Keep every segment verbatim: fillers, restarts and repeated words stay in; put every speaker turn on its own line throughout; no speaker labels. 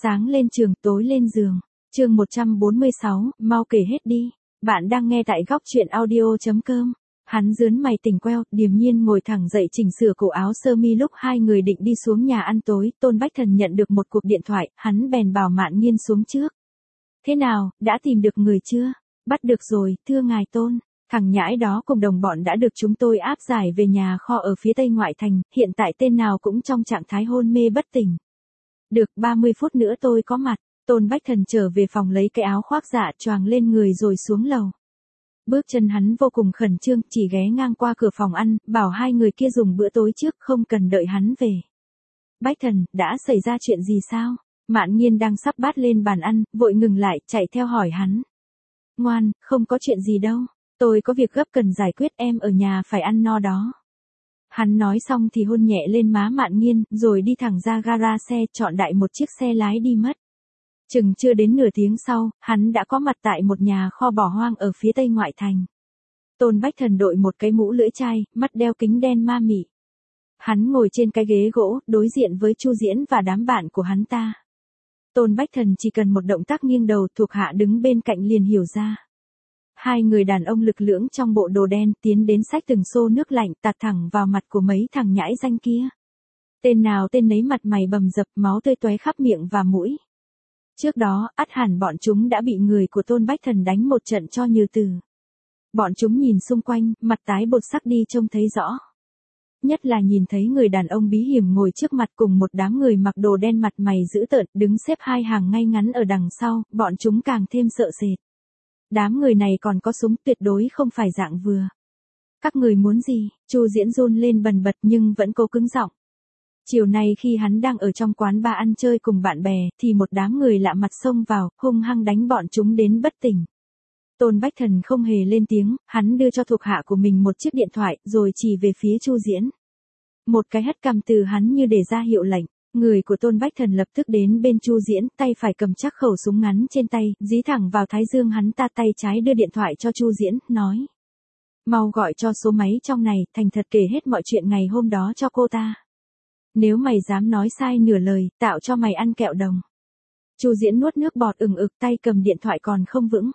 Sáng lên trường, tối lên giường. Chương một trăm bốn mươi sáu, mau kể hết đi. Bạn đang nghe tại góc truyện audio chấm com. Hắn rướn mày tỉnh queo, điềm nhiên ngồi thẳng dậy chỉnh sửa cổ áo sơ mi lúc hai người định đi xuống nhà ăn tối, Tôn Bách Thần nhận được một cuộc điện thoại, hắn bèn bảo Mạn Nghiên xuống trước. Thế nào, đã tìm được người chưa? Bắt được rồi, thưa ngài Tôn. Thằng nhãi đó cùng đồng bọn đã được chúng tôi áp giải về nhà kho ở phía tây ngoại thành, hiện tại tên nào cũng trong trạng thái hôn mê bất tỉnh. Được, ba mươi phút nữa tôi có mặt. Tôn Bách Thần trở về phòng lấy cái áo khoác dạ choàng lên người rồi xuống lầu. Bước chân hắn vô cùng khẩn trương, chỉ ghé ngang qua cửa phòng ăn, bảo hai người kia dùng bữa tối trước không cần đợi hắn về. Bách Thần, đã xảy ra chuyện gì sao? Mạn Nghiên đang sắp bát lên bàn ăn, vội ngừng lại, chạy theo hỏi hắn. Ngoan, không có chuyện gì đâu. Tôi có việc gấp cần giải quyết, em ở nhà phải ăn no đó. Hắn nói xong thì hôn nhẹ lên má Mạn Nghiên, rồi đi thẳng ra gara xe, chọn đại một chiếc xe lái đi mất. Chừng chưa đến nửa tiếng sau, hắn đã có mặt tại một nhà kho bỏ hoang ở phía tây ngoại thành. Tôn Bách Thần đội một cái mũ lưỡi chai, mắt đeo kính đen ma mị. Hắn ngồi trên cái ghế gỗ, đối diện với Chu Diễn và đám bạn của hắn ta. Tôn Bách Thần chỉ cần một động tác nghiêng đầu, thuộc hạ đứng bên cạnh liền hiểu ra. Hai người đàn ông lực lưỡng trong bộ đồ đen tiến đến xách từng xô nước lạnh tạt thẳng vào mặt của mấy thằng nhãi danh kia. Tên nào tên nấy mặt mày bầm dập, máu tươi tóe khắp miệng và mũi. Trước đó, ắt hẳn bọn chúng đã bị người của Tôn Bách Thần đánh một trận cho như từ. Bọn chúng nhìn xung quanh, mặt tái bột sắc đi trông thấy rõ. Nhất là nhìn thấy người đàn ông bí hiểm ngồi trước mặt cùng một đám người mặc đồ đen mặt mày dữ tợn đứng xếp hai hàng ngay ngắn ở đằng sau, bọn chúng càng thêm sợ sệt. Đám người này còn có súng, tuyệt đối không phải dạng vừa. Các người muốn gì? Chu Diễn run lên bần bật nhưng vẫn cố cứng giọng. Chiều nay khi hắn đang ở trong quán bar ăn chơi cùng bạn bè, thì một đám người lạ mặt xông vào, hung hăng đánh bọn chúng đến bất tỉnh. Tôn Bách Thần không hề lên tiếng, hắn đưa cho thuộc hạ của mình một chiếc điện thoại, rồi chỉ về phía Chu Diễn. Một cái hất cằm từ hắn như để ra hiệu lệnh. Người của Tôn Bách Thần lập tức đến bên Chu Diễn, tay phải cầm chắc khẩu súng ngắn trên tay, dí thẳng vào thái dương hắn ta, tay trái đưa điện thoại cho Chu Diễn, nói. Mau gọi cho số máy trong này, thành thật kể hết mọi chuyện ngày hôm đó cho cô ta. Nếu mày dám nói sai nửa lời, tạo cho mày ăn kẹo đồng. Chu Diễn nuốt nước bọt ừng ực, tay cầm điện thoại còn không vững.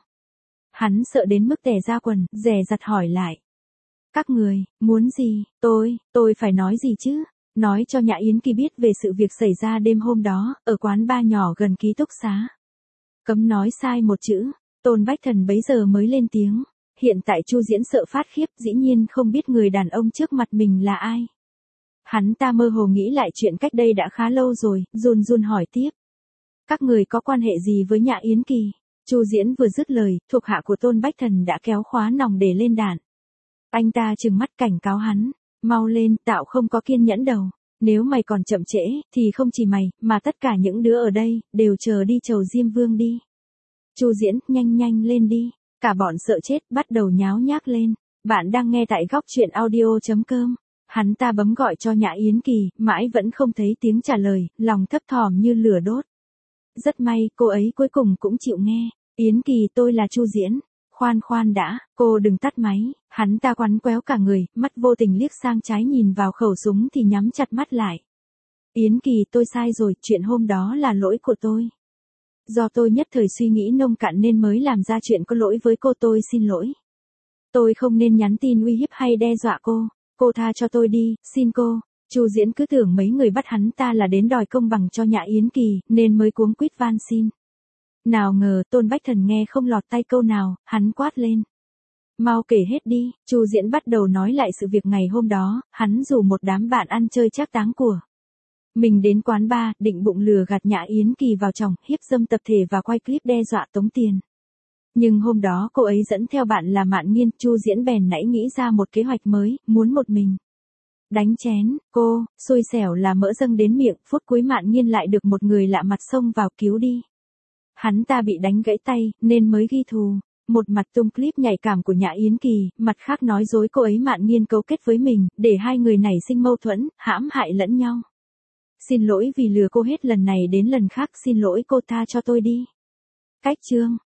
Hắn sợ đến mức tè ra quần, dè dặt hỏi lại. Các người, muốn gì? Tôi, tôi phải nói gì chứ? Nói cho Nhã Yến Kỳ biết về sự việc xảy ra đêm hôm đó, ở quán bar nhỏ gần ký túc xá. Cấm nói sai một chữ. Tôn Bách Thần bấy giờ mới lên tiếng. Hiện tại Chu Diễn sợ phát khiếp, dĩ nhiên không biết người đàn ông trước mặt mình là ai. Hắn ta mơ hồ nghĩ lại chuyện cách đây đã khá lâu rồi, run run hỏi tiếp. Các người có quan hệ gì với Nhã Yến Kỳ? Chu Diễn vừa dứt lời, thuộc hạ của Tôn Bách Thần đã kéo khóa nòng để lên đạn. Anh ta trừng mắt cảnh cáo hắn. Mau lên, tạo không có kiên nhẫn đâu. Nếu mày còn chậm trễ, thì không chỉ mày, mà tất cả những đứa ở đây, đều chờ đi chầu Diêm Vương đi. Chu Diễn, nhanh nhanh lên đi. Cả bọn sợ chết, bắt đầu nháo nhác lên. Bạn đang nghe tại góc truyện audio chấm com. Hắn ta bấm gọi cho Nhã Yến Kỳ, mãi vẫn không thấy tiếng trả lời, lòng thấp thỏm như lửa đốt. Rất may, cô ấy cuối cùng cũng chịu nghe. Yến Kỳ, tôi là Chu Diễn. Khoan khoan đã, cô đừng tắt máy. Hắn ta quắn quéo cả người, mắt vô tình liếc sang trái nhìn vào khẩu súng thì nhắm chặt mắt lại. Yến Kỳ, tôi sai rồi, chuyện hôm đó là lỗi của tôi. Do tôi nhất thời suy nghĩ nông cạn nên mới làm ra chuyện có lỗi với cô, tôi xin lỗi. Tôi không nên nhắn tin uy hiếp hay đe dọa cô. Cô tha cho tôi đi, xin cô. Chu Diễn cứ tưởng mấy người bắt hắn ta là đến đòi công bằng cho Nhã Yến Kỳ, nên mới cuống quýt van xin. Nào ngờ Tôn Bách Thần nghe không lọt tay câu nào, hắn quát lên. Mau kể hết đi. Chu Diễn bắt đầu nói lại sự việc ngày hôm đó, hắn rủ một đám bạn ăn chơi trác táng của mình đến quán bar, định bụng lừa gạt Nhã Yến Kỳ vào chồng, hiếp dâm tập thể và quay clip đe dọa tống tiền. Nhưng hôm đó cô ấy dẫn theo bạn là Mạn Nghiên, Chu Diễn bèn nãy nghĩ ra một kế hoạch mới, muốn một mình đánh chén cô, xui xẻo là mỡ dâng đến miệng, phút cuối Mạn Nghiên lại được một người lạ mặt xông vào cứu đi. Hắn ta bị đánh gãy tay, nên mới ghi thù. Một mặt tung clip nhạy cảm của Nhã Yến Kỳ, mặt khác nói dối cô ấy Mạn Nghiên cấu kết với mình, để hai người nảy sinh mâu thuẫn, hãm hại lẫn nhau. Xin lỗi vì lừa cô hết lần này đến lần khác, xin lỗi cô, tha cho tôi đi. Cách chương.